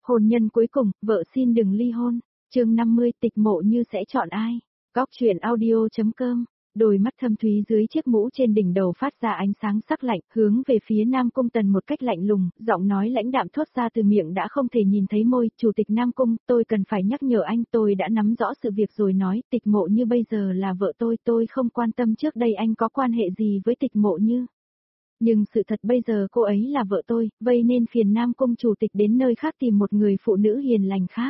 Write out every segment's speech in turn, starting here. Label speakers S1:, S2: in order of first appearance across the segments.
S1: Hôn nhân cuối cùng, vợ xin đừng ly hôn. Chương 50, Tịch Mộ Như sẽ chọn ai? Góc truyện audio.com. Đôi mắt thâm thúy dưới chiếc mũ trên đỉnh đầu phát ra ánh sáng sắc lạnh, hướng về phía Nam Cung Tần một cách lạnh lùng, giọng nói lãnh đạm thốt ra từ miệng đã không thể nhìn thấy môi. Chủ tịch Nam Cung, tôi cần phải nhắc nhở anh, tôi đã nắm rõ sự việc rồi nói, Tịch Mộ Như bây giờ là vợ tôi không quan tâm trước đây anh có quan hệ gì với Tịch Mộ Như. Nhưng sự thật bây giờ cô ấy là vợ tôi, vậy nên phiền Nam Cung chủ tịch đến nơi khác tìm một người phụ nữ hiền lành khác.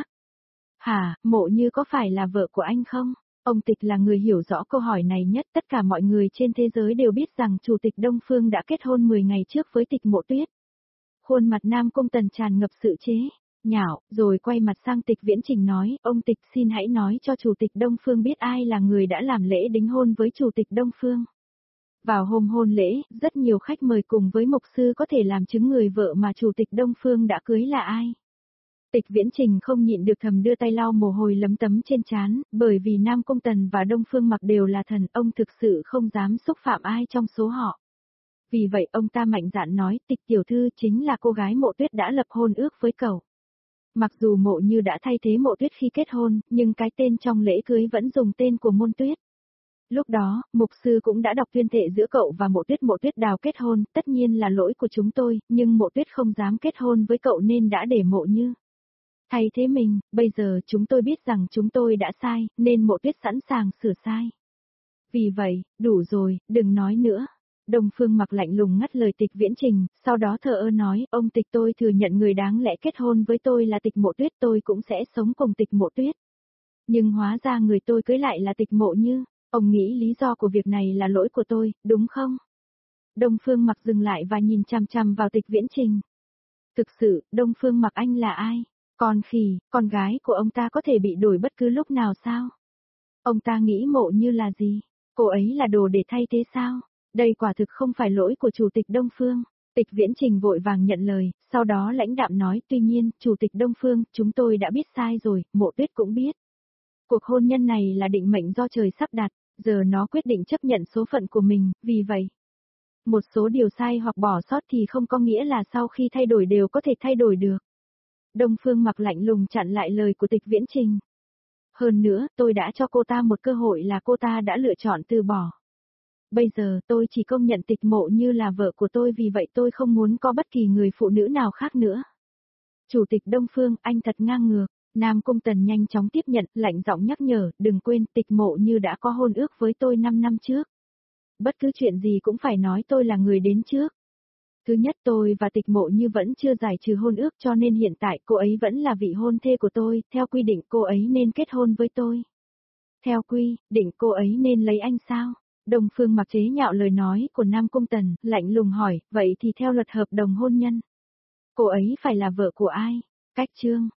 S1: Hả, Mộ Như có phải là vợ của anh không? Ông Tịch là người hiểu rõ câu hỏi này nhất, tất cả mọi người trên thế giới đều biết rằng Chủ tịch Đông Phương đã kết hôn 10 ngày trước với Tịch Mộ Tuyết. Khuôn mặt Nam Cung Tần tràn ngập sự chế nhạo, rồi quay mặt sang Tịch Viễn Trình nói, ông Tịch xin hãy nói cho Chủ tịch Đông Phương biết ai là người đã làm lễ đính hôn với Chủ tịch Đông Phương. Vào hôm hôn lễ, rất nhiều khách mời cùng với mục sư có thể làm chứng người vợ mà Chủ tịch Đông Phương đã cưới là ai. Tịch Viễn Trình không nhịn được thầm đưa tay lau mồ hôi lấm tấm trên trán, bởi vì Nam Cung Tần và Đông Phương Mặc đều là thần, ông thực sự không dám xúc phạm ai trong số họ. Vì vậy ông ta mạnh dạn nói, Tịch tiểu thư chính là cô gái Mộ Tuyết đã lập hôn ước với cậu. Mặc dù Mộ Như đã thay thế Mộ Tuyết khi kết hôn, nhưng cái tên trong lễ cưới vẫn dùng tên của Môn Tuyết. Lúc đó, mục sư cũng đã đọc tuyên thệ giữa cậu và Mộ Tuyết Đào kết hôn, tất nhiên là lỗi của chúng tôi, nhưng Mộ Tuyết không dám kết hôn với cậu nên đã để Mộ Như thay thế mình, bây giờ chúng tôi biết rằng chúng tôi đã sai, nên Mộ Tuyết sẵn sàng sửa sai. Vì vậy, đủ rồi, đừng nói nữa. Đông Phương Mặc lạnh lùng ngắt lời Tịch Viễn Trình, sau đó thờ ơ nói, ông Tịch tôi thừa nhận người đáng lẽ kết hôn với tôi là Tịch Mộ Tuyết, tôi cũng sẽ sống cùng Tịch Mộ Tuyết. Nhưng hóa ra người tôi cưới lại là Tịch Mộ Như, ông nghĩ lý do của việc này là lỗi của tôi, đúng không? Đông Phương Mặc dừng lại và nhìn chằm chằm vào Tịch Viễn Trình. Thực sự, Đông Phương Mặc anh là ai? Con khỉ, con gái của ông ta có thể bị đổi bất cứ lúc nào sao? Ông ta nghĩ Mộ Như là gì? Cô ấy là đồ để thay thế sao? Đây quả thực không phải lỗi của Chủ tịch Đông Phương. Tịch Viễn Trình vội vàng nhận lời, sau đó lãnh đạm nói, tuy nhiên, Chủ tịch Đông Phương, chúng tôi đã biết sai rồi, Mộ Tuyết cũng biết. Cuộc hôn nhân này là định mệnh do trời sắp đặt, giờ nó quyết định chấp nhận số phận của mình, vì vậy. Một số điều sai hoặc bỏ sót thì không có nghĩa là sau khi thay đổi đều có thể thay đổi được. Đông Phương Mặc lạnh lùng chặn lại lời của Tịch Viễn Trình. Hơn nữa, tôi đã cho cô ta một cơ hội là cô ta đã lựa chọn từ bỏ. Bây giờ tôi chỉ công nhận Tịch Mộ Như là vợ của tôi, vì vậy tôi không muốn có bất kỳ người phụ nữ nào khác nữa. Chủ tịch Đông Phương, anh thật ngang ngược. Nam Cung Tần nhanh chóng tiếp nhận, lạnh giọng nhắc nhở, đừng quên Tịch Mộ Như đã có hôn ước với tôi 5 năm trước. Bất cứ chuyện gì cũng phải nói tôi là người đến trước. Thứ nhất, tôi và Tịch Mộ Như vẫn chưa giải trừ hôn ước, cho nên hiện tại cô ấy vẫn là vị hôn thê của tôi, theo quy định cô ấy nên kết hôn với tôi. Theo quy định cô ấy nên lấy anh sao? Đông Phương Mặc chế nhạo lời nói của Nam Cung Tần, lạnh lùng hỏi, vậy thì theo luật hợp đồng hôn nhân, cô ấy phải là vợ của ai? Cách chương